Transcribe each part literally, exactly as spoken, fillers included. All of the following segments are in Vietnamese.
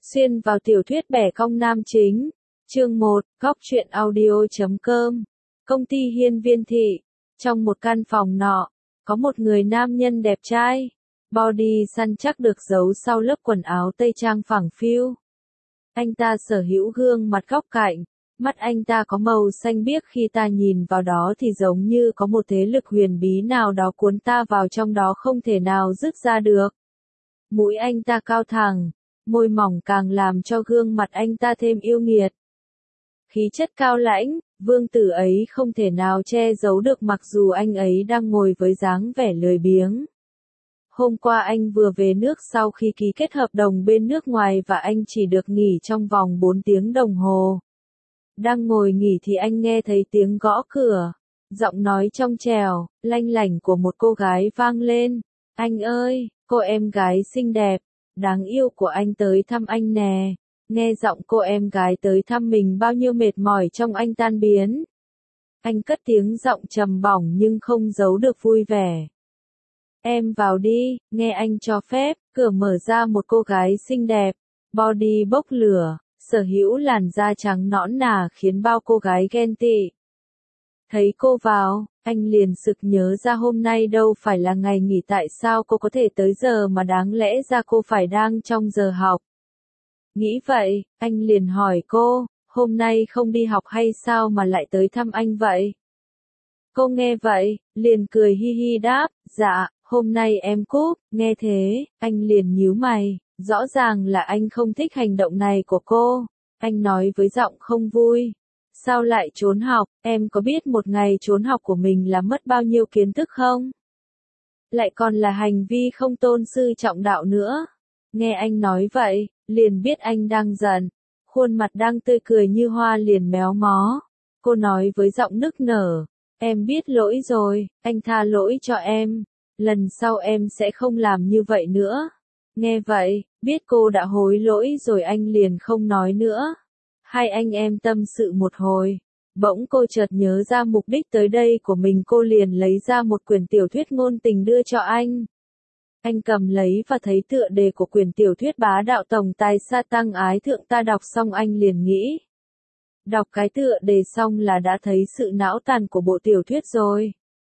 Xuyên vào tiểu thuyết bẻ cong nam chính. Chương một, góc truyện audio chấm com. Công ty Hiên Viên Thị. Trong một căn phòng nọ, có một người nam nhân đẹp trai. Body săn chắc được giấu sau lớp quần áo tây trang phẳng phiu. Anh ta sở hữu gương mặt góc cạnh. Mắt anh ta có màu xanh biếc, khi ta nhìn vào đó thì giống như có một thế lực huyền bí nào đó cuốn ta vào trong đó không thể nào dứt ra được. Mũi anh ta cao thẳng, môi mỏng càng làm cho gương mặt anh ta thêm yêu nghiệt. Khí chất cao lãnh, vương tử ấy không thể nào che giấu được mặc dù anh ấy đang ngồi với dáng vẻ lười biếng. Hôm qua anh vừa về nước sau khi ký kết hợp đồng bên nước ngoài và anh chỉ được nghỉ trong vòng bốn tiếng đồng hồ. Đang ngồi nghỉ thì anh nghe thấy tiếng gõ cửa, giọng nói trong trẻo, lanh lảnh của một cô gái vang lên. Anh ơi, cô em gái xinh đẹp, đáng yêu của anh tới thăm anh nè. Nghe giọng cô em gái tới thăm mình, bao nhiêu mệt mỏi trong anh tan biến. Anh cất tiếng giọng trầm bổng nhưng không giấu được vui vẻ. Em vào đi, nghe anh cho phép. Cửa mở ra một cô gái xinh đẹp, body bốc lửa, sở hữu làn da trắng nõn nà khiến bao cô gái ghen tị. Thấy cô vào, anh liền sực nhớ ra hôm nay đâu phải là ngày nghỉ, tại sao cô có thể tới giờ mà đáng lẽ ra cô phải đang trong giờ học. Nghĩ vậy, anh liền hỏi cô, hôm nay không đi học hay sao mà lại tới thăm anh vậy? Cô nghe vậy, liền cười hi hi đáp, dạ, hôm nay em cúp. Nghe thế, anh liền nhíu mày, rõ ràng là anh không thích hành động này của cô. Anh nói với giọng không vui. Sao lại trốn học, em có biết một ngày trốn học của mình là mất bao nhiêu kiến thức không? Lại còn là hành vi không tôn sư trọng đạo nữa. Nghe anh nói vậy, liền biết anh đang giận. Khuôn mặt đang tươi cười như hoa liền méo mó. Cô nói với giọng nức nở, em biết lỗi rồi, anh tha lỗi cho em. Lần sau em sẽ không làm như vậy nữa. Nghe vậy, biết cô đã hối lỗi rồi anh liền không nói nữa. Hai anh em tâm sự một hồi, bỗng cô chợt nhớ ra mục đích tới đây của mình, cô liền lấy ra một quyển tiểu thuyết ngôn tình đưa cho anh. Anh cầm lấy và thấy tựa đề của quyển tiểu thuyết Bá đạo tổng tài sa tăng ái thượng, ta đọc xong anh liền nghĩ. Đọc cái tựa đề xong là đã thấy sự não tàn của bộ tiểu thuyết rồi.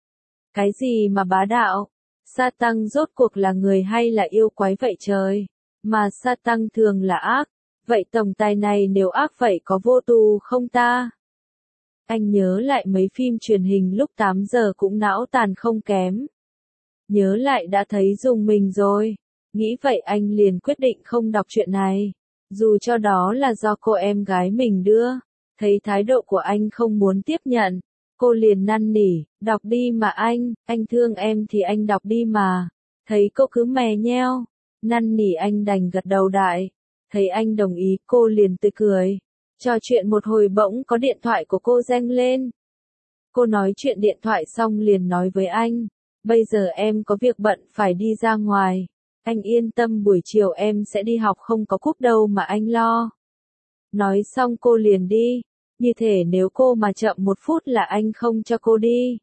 Cái gì mà bá đạo? Sa tăng rốt cuộc là người hay là yêu quái vậy trời? Mà sa tăng thường là ác. Vậy tổng tài này nếu ác vậy có vô tù không ta? Anh nhớ lại mấy phim truyền hình lúc tám giờ cũng não tàn không kém. Nhớ lại đã thấy dùng mình rồi. Nghĩ vậy anh liền quyết định không đọc chuyện này. Dù cho đó là do cô em gái mình đưa. Thấy thái độ của anh không muốn tiếp nhận. Cô liền năn nỉ, đọc đi mà anh, anh thương em thì anh đọc đi mà. Thấy cô cứ mè nheo. Năn nỉ anh đành gật đầu đại. Thấy anh đồng ý, cô liền tươi cười. Trò chuyện một hồi bỗng có điện thoại của cô reng lên. Cô nói chuyện điện thoại xong liền nói với anh. Bây giờ em có việc bận phải đi ra ngoài. Anh yên tâm, buổi chiều em sẽ đi học, không có cúp đâu mà anh lo. Nói xong cô liền đi. Như thể nếu cô mà chậm một phút là anh không cho cô đi.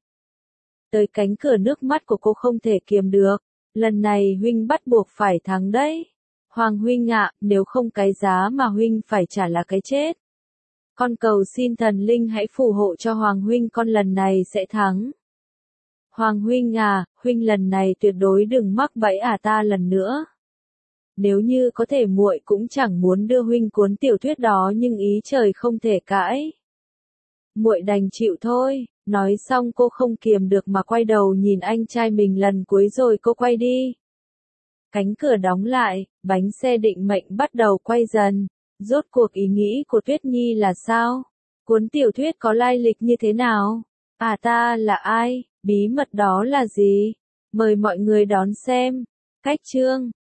Tới cánh cửa, nước mắt của cô không thể kiềm được. Lần này huynh bắt buộc phải thắng đấy. Hoàng huynh ạ, nếu không cái giá mà huynh phải trả là cái chết. Con cầu xin thần linh hãy phù hộ cho Hoàng huynh, con lần này sẽ thắng. Hoàng huynh à, huynh lần này tuyệt đối đừng mắc bẫy à ta lần nữa. Nếu như có thể muội cũng chẳng muốn đưa huynh cuốn tiểu thuyết đó, nhưng ý trời không thể cãi. Muội đành chịu thôi. Nói xong cô không kiềm được mà quay đầu nhìn anh trai mình lần cuối rồi cô quay đi. Cánh cửa đóng lại, bánh xe định mệnh bắt đầu quay dần. Rốt cuộc ý nghĩ của Tuyết Nhi là sao? Cuốn tiểu thuyết có lai lịch như thế nào? À ta là ai? Bí mật đó là gì? Mời mọi người đón xem. Cách chương